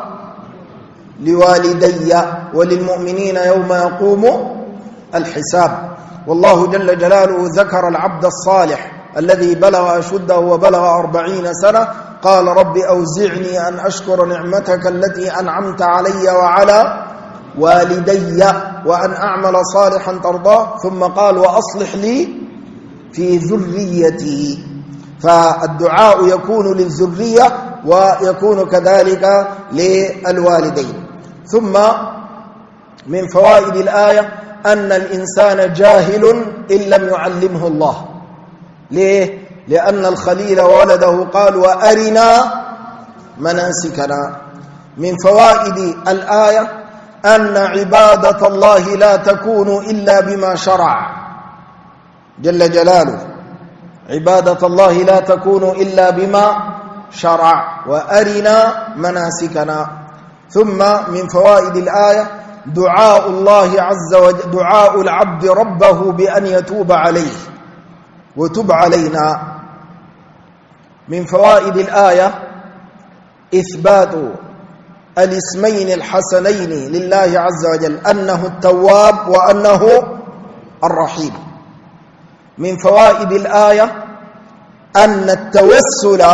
ولوالدي وللمؤمنين يوم يقوم الحساب. والله جل جلاله ذكر العبد الصالح الذي بلغ أشده وبلغ 40 سنة، قال رب أوزعني أن أشكر نعمتك التي أنعمت علي وعلى والدي وأن أعمل صالحا ترضاه، ثم قال وأصلح لي في ذريتي. فالدعاء يكون للذرية ويكون كذلك للوالدين. ثم من فوائد الآية أن الإنسان جاهل إن لم يعلمه الله. ليه؟ لأن الخليل وولده قال وأرنا مناسكنا. من فوائد الآية أن عبادة الله لا تكون إلا بما شرع جل جلاله، عبادة الله لا تكون إلا بما شرع، وأرنا مناسكنا. ثم من فوائد الآية دعاء الله عز وجل، دعاء العبد ربه بأن يتوب عليه وتب علينا. من فوائد الآية إثبات الاسمين الحسنين لله عز وجل، أنه التواب وأنه الرحيم. من فوائد الآية أن التوسل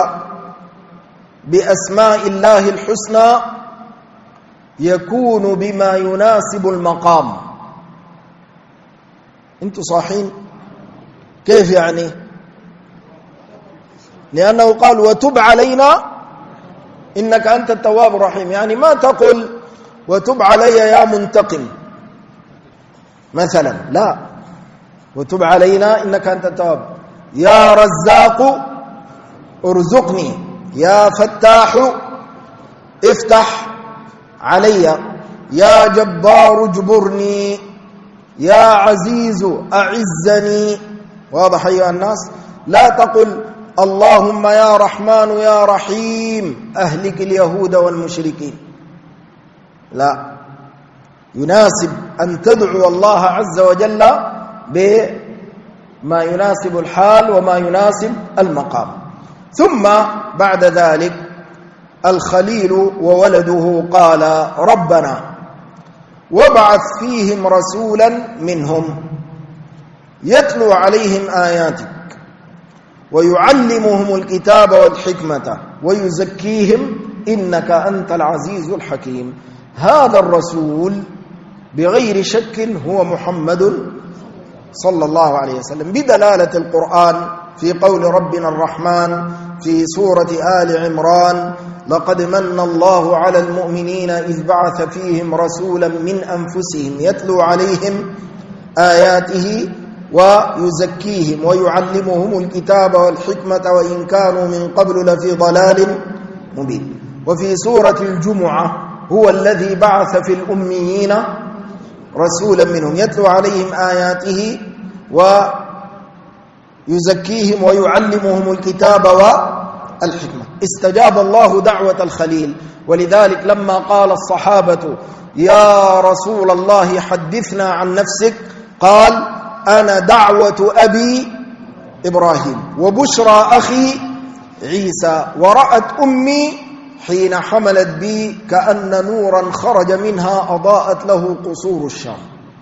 بأسماء الله الحسنى يكون بما يناسب المقام. انتوا صاحين؟ كيف يعني؟ لأنه قال وتب علينا إنك أنت التواب الرحيم، يعني ما تقل وتب علي يا منتقم مثلا، لا، وتب علينا إنك أنت التواب. يا رزاق ارزقني، يا فتاح افتح علي، يا جبار اجبرني، يا عزيز أعزني. واضح أيها الناس؟ لا تقل اللهم يا رحمن يا رحيم أهلك اليهود والمشركين، لا، يناسب أن تدعو الله عز وجل بما يناسب الحال وما يناسب المقام. ثم بعد ذلك الخليل وولده قال ربنا وابعث فيهم رسولا منهم يتلو عليهم آياتك ويعلمهم الكتاب والحكمة ويزكيهم إنك أنت العزيز الحكيم. هذا الرسول بغير شك هو محمد صلى الله عليه وسلم، بدلالة القرآن في قول ربنا الرحمن في سورة آل عمران: لقد من الله على المؤمنين إذ بعث فيهم رسولا من أنفسهم يتلو عليهم آياته ويزكيهم ويعلمهم الكتاب والحكمة وإن كانوا من قبل لفي ضلال مبين. وفي سورة الجمعة: هو الذي بعث في الأميين رسولا منهم يتلو عليهم آياته ويزكيهم ويعلمهم الكتاب والحكمة. استجاب الله دعوة الخليل، ولذلك لما قال الصحابة: يا رسول الله حدثنا عن نفسك، قال: أنا دعوة أبي إبراهيم وبشرى أخي عيسى ورأت أمي حين حملت بي كأن نورا خرج منها أضاءت له قصور الشام.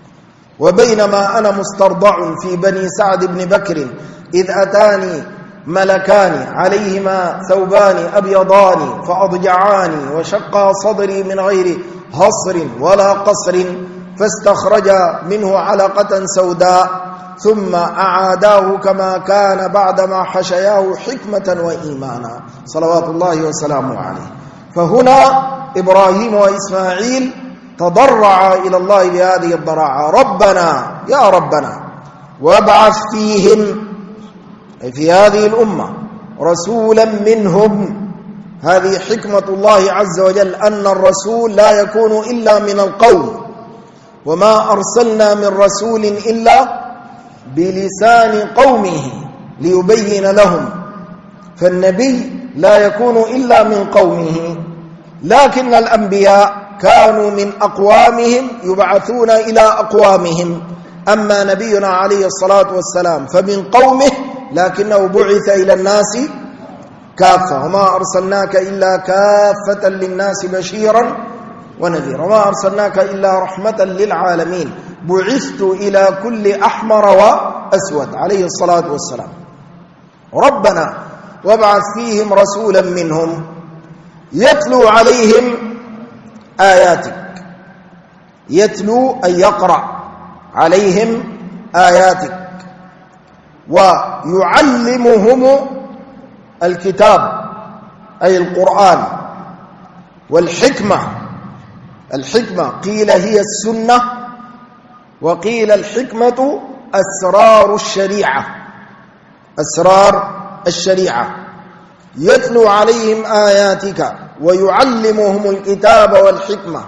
وبينما أنا مسترضع في بني سعد بن بكر إذ أتاني ملكان عليهما ثوبان أبيضان فأضجعاني وشقا صدري من غير هصر ولا قصر، فاستخرجا منه علقة سوداء ثم أعاداه كما كان بعدما حشياه حكمة وإيمانا، صلوات الله وسلامه عليه. فهنا إبراهيم وإسماعيل تضرعا إلى الله بهذه الضراعة: ربنا يا ربنا وابعث فيهم، أي في هذه الأمة، رسولا منهم. هذه حكمة الله عز وجل، أن الرسول لا يكون إلا من القوم، وما أرسلنا من رسول إلا بلسان قومه ليبين لهم، فالنبي لا يكون إلا من قومه. لكن الأنبياء كانوا من أقوامهم يبعثون إلى أقوامهم. أما نبينا عليه الصلاة والسلام فمن قومه، لكنه بعث إلى الناس كافة. وما أرسلناك إلا كافة للناس بشيرا ونذيرا، وما أرسلناك إلا رحمة للعالمين، بعثت إلى كل أحمر وأسود عليه الصلاة والسلام. ربنا وابعث فيهم رسولا منهم يتلو عليهم آياتك. يتلو أن يقرأ عليهم آياتك، ويعلمهم الكتاب أي القرآن، والحكمة. الحكمة قيل هي السنة، وقيل الحكمة أسرار الشريعة. أسرار الشريعة. يتلو عليهم آياتك ويعلمهم الكتاب والحكمة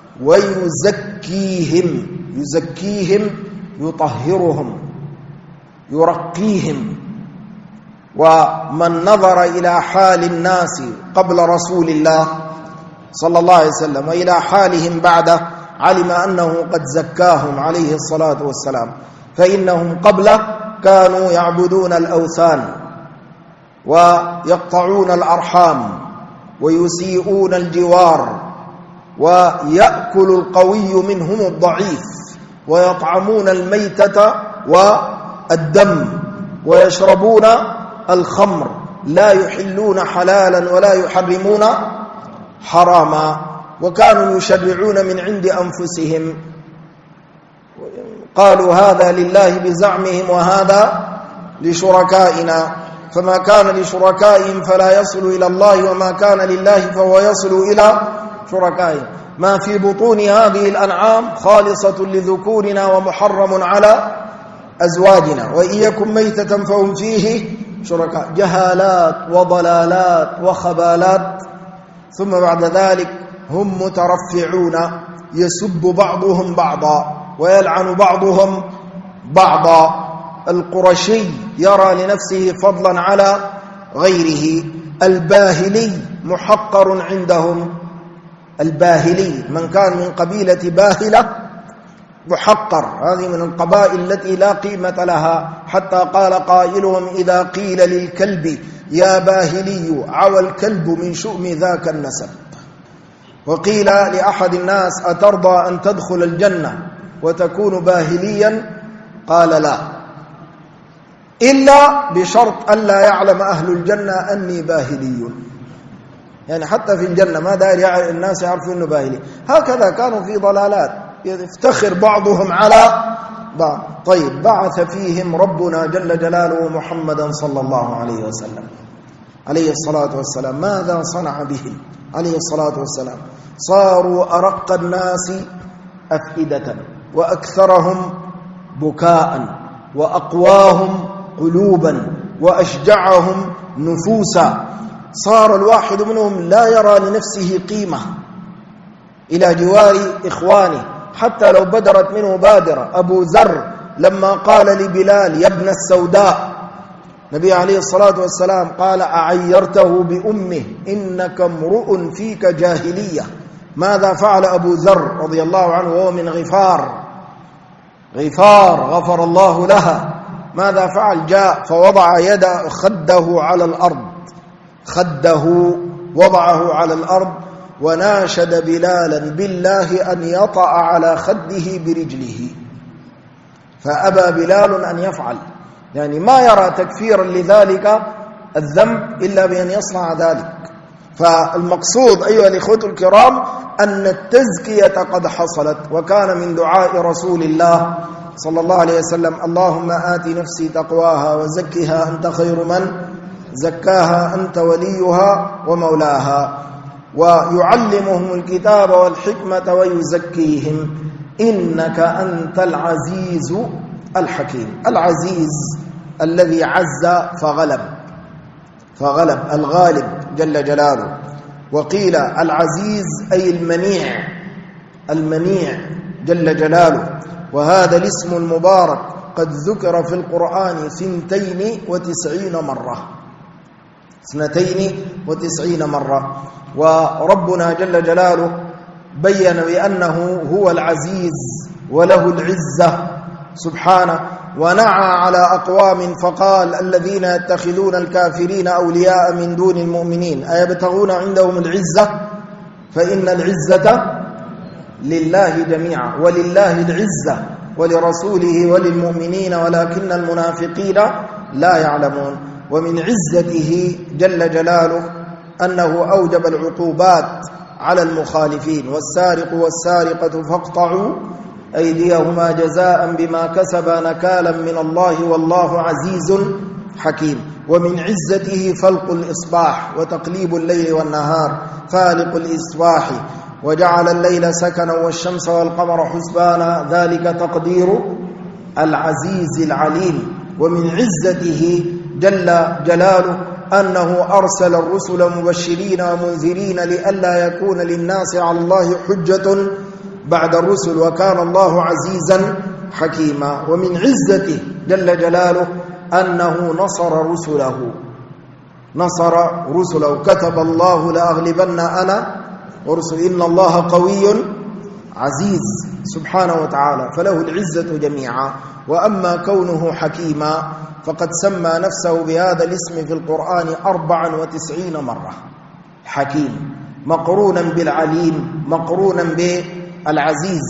ويزكيهم. يزكيهم يطهرهم يرقيهم. ومن نظر إلى حال الناس قبل رسول الله صلى الله عليه وسلم وإلى حالهم بعده علم أنه قد زكاهم عليه الصلاة والسلام، فإنهم قبله كانوا يعبدون الأوثان ويقطعون الأرحام ويسيئون الجوار، ويأكل القوي منهم الضعيف، ويطعمون الميتة والدم، ويشربون الخمر، لا يحلون حلالا ولا يحرمون حراما، وكانوا يشرعون من عند أنفسهم. قالوا هذا لله بزعمهم وهذا لشركائنا، فما كان لشركائهم فلا يصل إلى الله، وما كان لله فهو يصل إلى شركائهم. ما في بطون هذه الأنعام خالصة لذكورنا ومحرم على أزواجنا، وإن يكن ميتة فهم فيه شركاء. جهالات وضلالات وخبالات. ثم بعد ذلك هم مترفعون، يسب بعضهم بعضا ويلعن بعضهم بعضا. القرشي يرى لنفسه فضلا على غيره. الباهلي محقر عندهم. الباهلي من كان من قبيلة باهلة محقر، هذه من القبائل التي لا قيمة لها، حتى قال قائلهم إذا قيل للكلب يا باهلي عوى الكلب من شؤم ذاك النسب. وقيل لأحد الناس أترضى أن تدخل الجنة وتكون باهليا؟ قال لا، إلا بشرط ألا يعلم أهل الجنة أني باهلي. يعني حتى في الجنة ما داير الناس يعرفوا أنه باهلي. هكذا كانوا في ضلالات، يفتخر بعضهم على بعض. طيب، بعث فيهم ربنا جل جلاله محمدا صلى الله عليه وسلم عليه الصلاة والسلام. ماذا صنع بهم عليه الصلاة والسلام؟ صاروا أرق الناس أفئدة وأكثرهم بكاء وأقواهم قلوبا وأشجعهم نفوسا. صار الواحد منهم لا يرى لنفسه قيمة إلى جوار إخوانه حتى لو بدرت منه بادرة. أبو ذر لما قال لبلال: يا ابن السوداء، نبي عليه الصلاة والسلام قال: أعيرته بأمه إنك امرؤ فيك جاهلية. ماذا فعل أبو ذر رضي الله عنه وهو من غفار غفر الله لها؟ ماذا فعل؟ جاء فوضع خده على الأرض، خده وضعه على الأرض وناشد بلالا بالله أن يطأ على خده برجله، فأبى بلال أن يفعل، يعني ما يرى تكفيرا لذلك الذنب إلا بأن يصنع ذلك. فالمقصود أيها الإخوة الكرام أن التزكية قد حصلت، وكان من دعاء رسول الله صلى الله عليه وسلم: اللهم آت نفسي تقواها وزكها أنت خير من زكاها أنت وليها ومولاها. ويعلمهم الكتاب والحكمة ويزكيهم إنك أنت العزيز الحكيم. العزيز الذي عز فغلب الغالب جل جلاله. وقيل العزيز أي المنيع جل جلاله. وهذا الاسم المبارك قد ذكر في القرآن 92 مرة. وربنا جل جلاله بين بأنه هو العزيز وله العزة سبحانه، ونعى على أقوام فقال: الذين يتخذون الكافرين أولياء من دون المؤمنين أيبتغون عندهم العزة فإن العزة لله جميعا، ولله العزة ولرسوله وللمؤمنين ولكن المنافقين لا يعلمون. ومن عزته جل جلاله أنه أوجب العقوبات على المخالفين: والسارق والسارقة فاقطعوا أيديهما جزاء بما كسبا نكالا من الله والله عزيز حكيم. ومن عزته فلق الإصباح وتقليب الليل والنهار، فالق الإصباح وجعل الليل سكنا والشمس والقمر حسبانا ذلك تقدير العزيز العليم. ومن عزته جل جلاله أنه أرسل الرسل مبشرين ومنذرين لئلا يكون للناس على الله حجة بعد الرسل، وكان الله عزيزا حكيما. ومن عزته جل جلاله أنه نصر رسله كتب الله لأغلبن أنا ورسل إن الله قوي عزيز سبحانه وتعالى، فله العزة جميعا. وأما كونه حكيما فقد سمى نفسه بهذا الاسم في القرآن 94 مرة. حكيم مقرونا بالعليم مقرونا بالعزيز.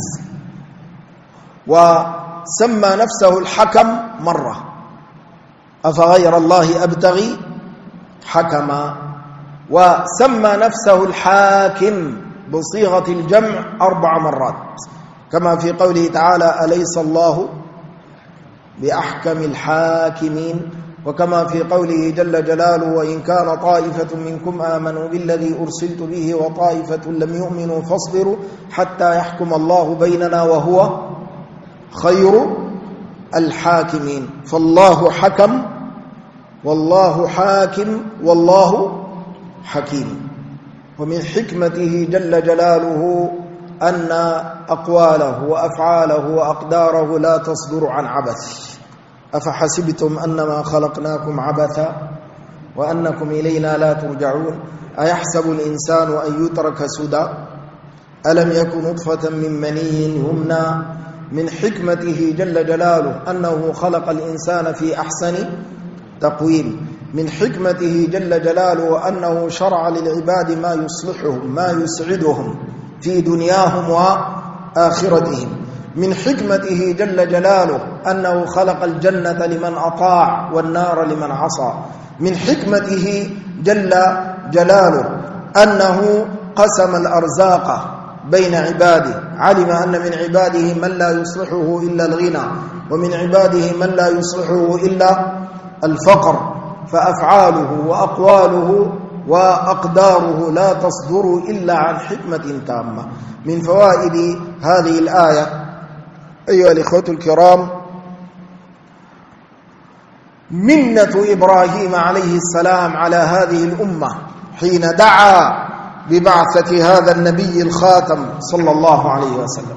وسمى نفسه الحكم مرة: أفغير الله أبتغي حكما. وسمى نفسه الحاكم بصيغة الجمع 4 مرات، كما في قوله تعالى: أليس الله بأحكم الحاكمين. وكما في قوله جل جلاله: وإن كان طائفة منكم آمنوا بالذي أرسلت به وطائفة لم يؤمنوا فاصبروا حتى يحكم الله بيننا وهو خير الحاكمين. فالله حكم والله حاكم والله حكيم. ومن حكمته جل جلاله أن أقواله وأفعاله وأقداره لا تصدر عن عبث. أفحسبتم أنما خلقناكم عبثا وأنكم إلينا لا ترجعون أيحسب الإنسان أن يترك سدى ألم يكن نطفة من مني يمنى. من حكمته جل جلاله أنه خلق الإنسان في أحسن تقويم. من حكمته جل جلاله أنه شرع للعباد ما يصلحهم ما يسعدهم في دنياهم وآخرتهم. من حكمته جل جلاله أنه خلق الجنة لمن أطاع والنار لمن عصى. من حكمته جل جلاله أنه قسم الأرزاق بين عباده، علم أن من عباده من لا يصلحه إلا الغنى، ومن عباده من لا يصلحه إلا الفقر، فأفعاله وأقواله وأقداره لا تصدر إلا عن حكمة تامة. من فوائد هذه الآية أيها الإخوة الكرام منة إبراهيم عليه السلام على هذه الأمة حين دعا ببعثة هذا النبي الخاتم صلى الله عليه وسلم.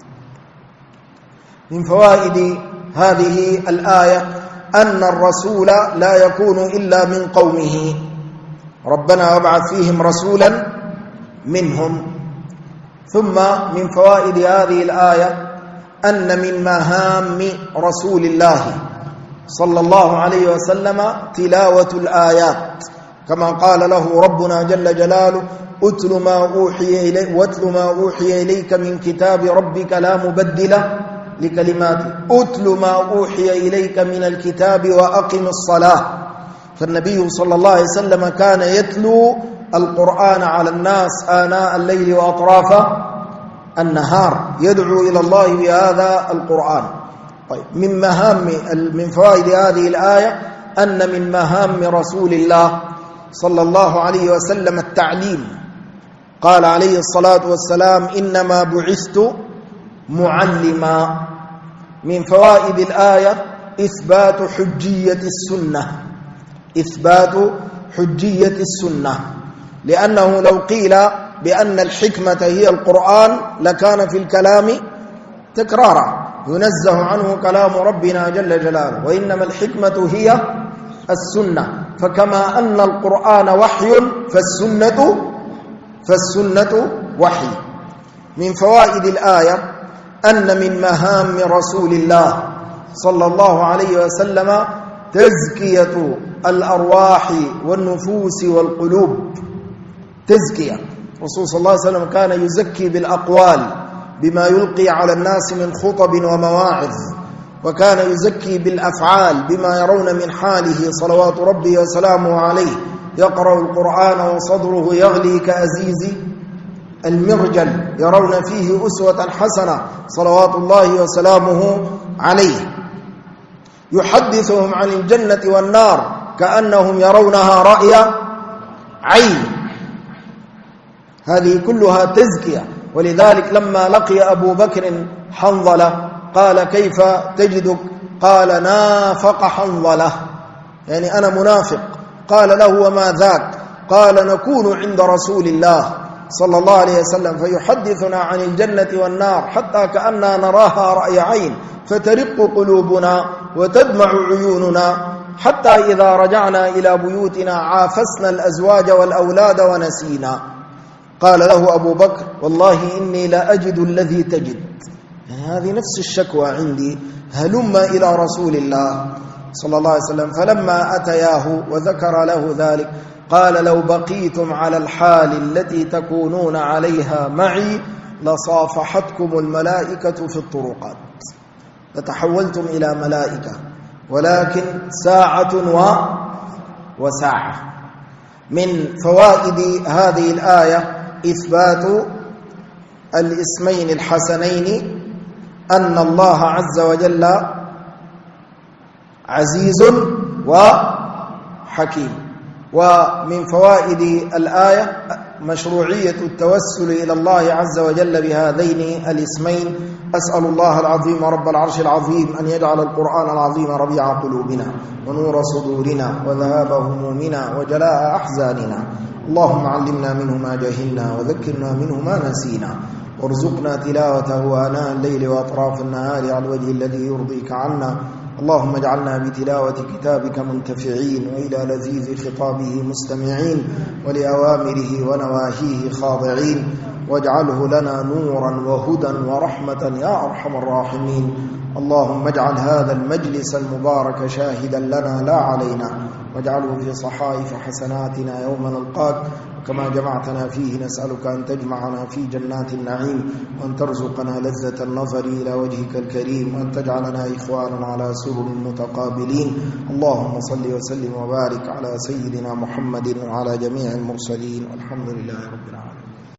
من فوائد هذه الآية أن الرسول لا يكون إلا من قومه، ربنا وابعث فيهم رسولا منهم. ثم من فوائد هذه الآية أن من مهام رسول الله صلى الله عليه وسلم تلاوة الآيات، كما قال له ربنا جل جلاله واتل ما أوحي إليك من كتاب ربك لا مبدل لكلماته، أتل ما أوحي إليك من الكتاب وأقم الصلاة. فالنبي صلى الله عليه وسلم كان يتلو القرآن على الناس آناء الليل وأطراف النهار، يدعو إلى الله بهذا القرآن. طيب، من فوائد هذه الآية أن من مهام رسول الله صلى الله عليه وسلم التعليم. قال عليه الصلاة والسلام إنما بعثت معلما. من فوائد الآية إثبات حجية السنة، إثبات حجية السنة، لأنه لو قيل بأن الحكمة هي القرآن لكان في الكلام تكرارا، ينزه عنه كلام ربنا جل جلاله، وإنما الحكمة هي السنة. فكما أن القرآن وحي فالسنة وحي. من فوائد الآية أن من مهام رسول الله صلى الله عليه وسلم تزكية الأرواح والنفوس والقلوب. تزكية، الرسول صلى الله عليه وسلم كان يزكي بالأقوال بما يلقي على الناس من خطب ومواعظ، وكان يزكي بالأفعال بما يرون من حاله صلوات ربي وسلامه عليه، يقرأ القرآن وصدره يغلي كأزيز المرجل، يرون فيه أسوة حسنة صلوات الله وسلامه عليه، يحدثهم عن الجنة والنار كأنهم يرونها رأي عين. هذه كلها تزكية. ولذلك لما لقي أبو بكر حنظلة قال كيف تجدك؟ قال نافق حنظلة، يعني أنا منافق. قال له وما ذاك؟ قال نكون عند رسول الله صلى الله عليه وسلم فيحدثنا عن الجنة والنار حتى كأننا نراها رأي عين، فترق قلوبنا وتدمع عيوننا، حتى إذا رجعنا إلى بيوتنا عافسنا الأزواج والأولاد ونسينا. قال له أبو بكر والله إني لا أجد الذي تجد، يعني هذه نفس الشكوى عندي، هلم إلى رسول الله صلى الله عليه وسلم. فلما أتياه وذكر له ذلك قال لو بقيتم على الحال التي تكونون عليها معي لصافحتكم الملائكة في الطرقات، لتحولتم إلى ملائكة، ولكن ساعة وساعة. من فوائد هذه الآية إثبات الاسمين الحسنين، أن الله عز وجل عزيز وحكيم. ومن فوائد الآية مشروعية التوسل إلى الله عز وجل بهذين الاسمين. أسأل الله العظيم رب العرش العظيم أن يجعل القرآن العظيم ربيع قلوبنا ونور صدورنا وذهاب همومنا وجلاء أحزاننا. اللهم علمنا منه ما جهلنا وذكرنا منه ما نسينا، وارزقنا تلاوته آناء الليل وأطراف النهار على الوجه الذي يرضيك عنا. اللهم اجعلنا بتلاوة كتابك منتفعين، وإلى لذيذ خطابه مستمعين، ولأوامره ونواهيه خاضعين، واجعله لنا نورا وهدى ورحمة يا أرحم الراحمين. اللهم اجعل هذا المجلس المبارك شاهدا لنا لا علينا، واجعله في صحائف حسناتنا يوم نلقاك. وكما جمعتنا فيه نسألك أن تجمعنا في جنات النعيم، وأن ترزقنا لذة النظر إلى وجهك الكريم، وأن تجعلنا إخوانا على سرر متقابلين. اللهم صل وسلم وبارك على سيدنا محمد وعلى جميع المرسلين، والحمد لله رب العالمين.